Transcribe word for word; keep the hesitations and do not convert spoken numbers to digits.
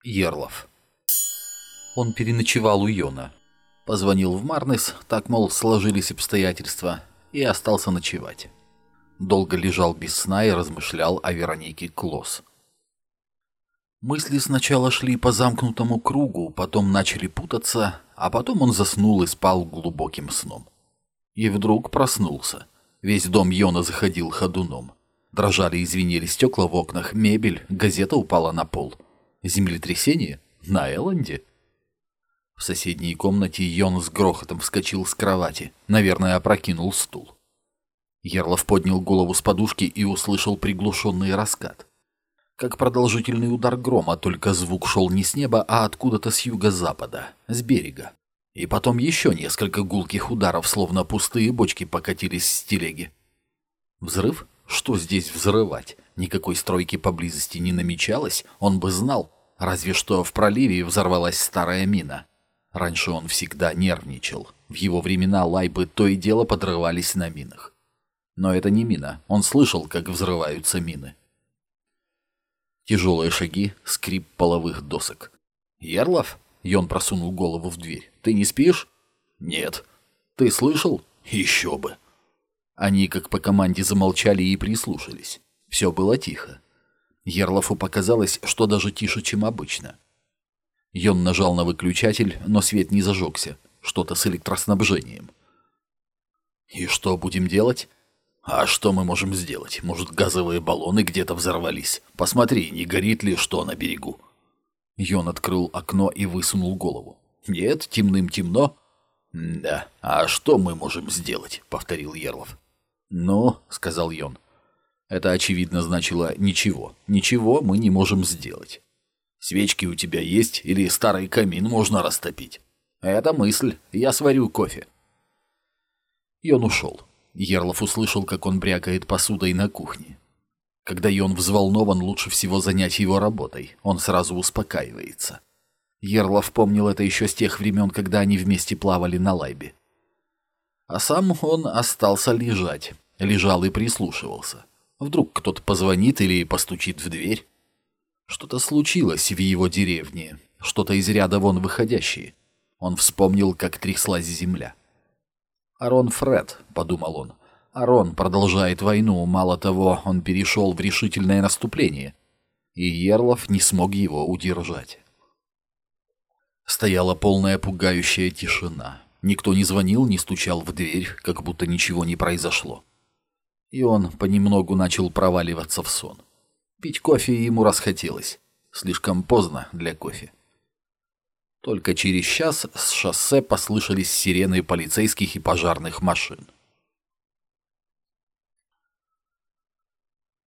Ерлов. Он переночевал у Йона. Позвонил в Марнес, так, мол, сложились обстоятельства, и остался ночевать. Долго лежал без сна и размышлял о Веронике Клосс. Мысли сначала шли по замкнутому кругу, потом начали путаться, а потом он заснул и спал глубоким сном. И вдруг проснулся. Весь дом Йона заходил ходуном. Дрожали и звенели стекла в окнах, мебель, газета упала на пол. Землетрясение? На Элленде? В соседней комнате Йон с грохотом вскочил с кровати. Наверное, опрокинул стул. Ерлов поднял голову с подушки и услышал приглушенный раскат. Как продолжительный удар грома, только звук шел не с неба, а откуда-то с юго-запада, с берега. И потом еще несколько гулких ударов, словно пустые бочки, покатились с телеги. Взрыв? Что здесь взрывать? Никакой стройки поблизости не намечалось, он бы знал. Разве что в проливе взорвалась старая мина. Раньше он всегда нервничал. В его времена лайбы то и дело подрывались на минах. Но это не мина, он слышал, как взрываются мины. Тяжелые шаги, скрип половых досок. «Ерлов?» — Йон просунул голову в дверь. «Ты не спишь?» «Нет». «Ты слышал?» «Еще бы». Они, как по команде, замолчали и прислушались. Все было тихо. Ерлову показалось, что даже тише, чем обычно. Йон нажал на выключатель, но свет не зажегся. Что-то с электроснабжением. «И что будем делать?» «А что мы можем сделать? Может, газовые баллоны где-то взорвались? Посмотри, не горит ли что на берегу?» Йон открыл окно и высунул голову. «Нет, темным-темно». «Да, а что мы можем сделать?» — повторил Ерлов. «Ну», — сказал Йон. Это, очевидно, значило «ничего. Ничего мы не можем сделать». «Свечки у тебя есть или старый камин можно растопить?» «Это мысль. Я сварю кофе». Йон ушел. Ерлов услышал, как он брякает посудой на кухне. Когда Йон взволнован, лучше всего занять его работой. Он сразу успокаивается. Ерлов помнил это еще с тех времен, когда они вместе плавали на лайбе. А сам он остался лежать. Лежал и прислушивался. Вдруг кто-то позвонит или постучит в дверь. Что-то случилось в его деревне. Что-то из ряда вон выходящее. Он вспомнил, как тряслась земля. «Арон Фред», — подумал он. «Арон продолжает войну. Мало того, он перешел в решительное наступление». И Ерлов не смог его удержать. Стояла полная пугающая тишина. Никто не звонил, не стучал в дверь, как будто ничего не произошло. И он понемногу начал проваливаться в сон. Пить кофе ему расхотелось. Слишком поздно для кофе. Только через час с шоссе послышались сирены полицейских и пожарных машин.